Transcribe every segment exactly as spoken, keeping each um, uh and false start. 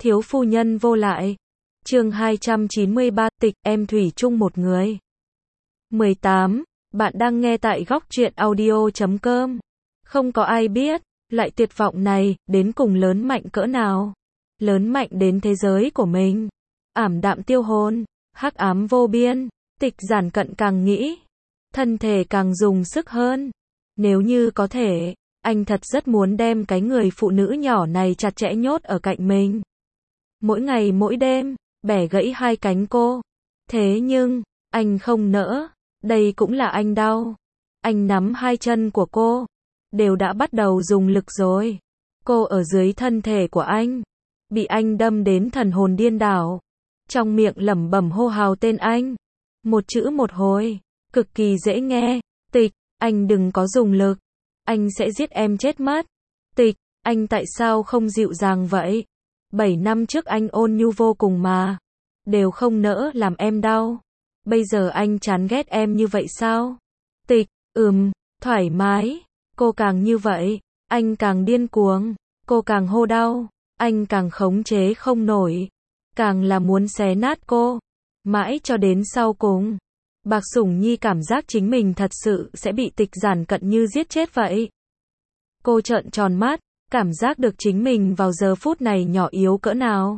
Thiếu phu nhân vô lại. Chương hai trăm chín mươi ba, tịch em thủy chung một người. mười tám. Bạn đang nghe tại góc truyện audio chấm com. Không có ai biết, loại tuyệt vọng này, đến cùng lớn mạnh cỡ nào. Lớn mạnh đến thế giới của mình. Ảm đạm tiêu hồn, hắc ám vô biên, tịch giản cận càng nghĩ. Thân thể càng dùng sức hơn. Nếu như có thể, anh thật rất muốn đem cái người phụ nữ nhỏ này chặt chẽ nhốt ở cạnh mình. Mỗi ngày mỗi đêm, bẻ gãy hai cánh cô. Thế nhưng, anh không nỡ, đây cũng là anh đau. Anh nắm hai chân của cô, đều đã bắt đầu dùng lực rồi. Cô ở dưới thân thể của anh, bị anh đâm đến thần hồn điên đảo. Trong miệng lẩm bẩm hô hào tên anh, một chữ một hồi, cực kỳ dễ nghe. Tịch, anh đừng có dùng lực, anh sẽ giết em chết mất. Tịch, anh tại sao không dịu dàng vậy? Bảy năm trước anh ôn nhu vô cùng mà, đều không nỡ làm em đau. Bây giờ anh chán ghét em như vậy sao? Tịch, ừm, thoải mái. Cô càng như vậy, anh càng điên cuồng. Cô càng hô đau, anh càng khống chế không nổi. Càng là muốn xé nát cô. Mãi cho đến sau cùng, Bạc Sủng Nhi cảm giác chính mình thật sự sẽ bị tịch giản cận như giết chết vậy. Cô trợn tròn mắt, cảm giác được chính mình vào giờ phút này nhỏ yếu cỡ nào.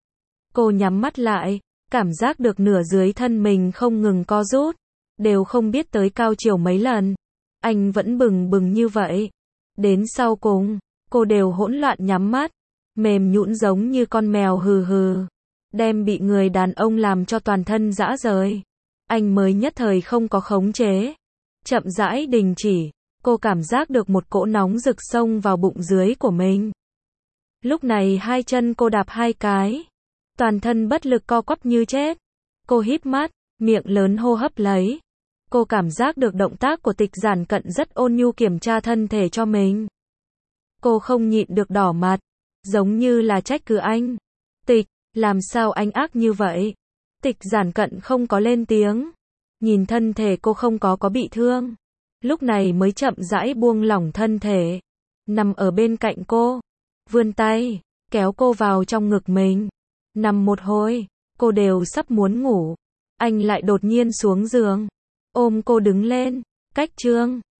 Cô nhắm mắt lại, cảm giác được nửa dưới thân mình không ngừng co rút, đều không biết tới cao chiều mấy lần. Anh vẫn bừng bừng như vậy. Đến sau cùng, cô đều hỗn loạn nhắm mắt, mềm nhũn giống như con mèo hừ hừ, đem bị người đàn ông làm cho toàn thân rã rời. Anh mới nhất thời không có khống chế, chậm rãi đình chỉ. Cô cảm giác được một cỗ nóng rực xông vào bụng dưới của mình. Lúc này hai chân cô đạp hai cái, toàn thân bất lực co quắp như chết. Cô híp mắt, miệng lớn hô hấp lấy. Cô cảm giác được động tác của tịch giản cận rất ôn nhu kiểm tra thân thể cho mình. Cô không nhịn được đỏ mặt, giống như là trách cứ anh. Tịch, làm sao anh ác như vậy? Tịch giản cận không có lên tiếng, nhìn thân thể cô không có có bị thương. Lúc này mới chậm rãi buông lỏng thân thể, nằm ở bên cạnh cô, vươn tay, kéo cô vào trong ngực mình. Nằm một hồi, cô đều sắp muốn ngủ. Anh lại đột nhiên xuống giường, ôm cô đứng lên, cách chương.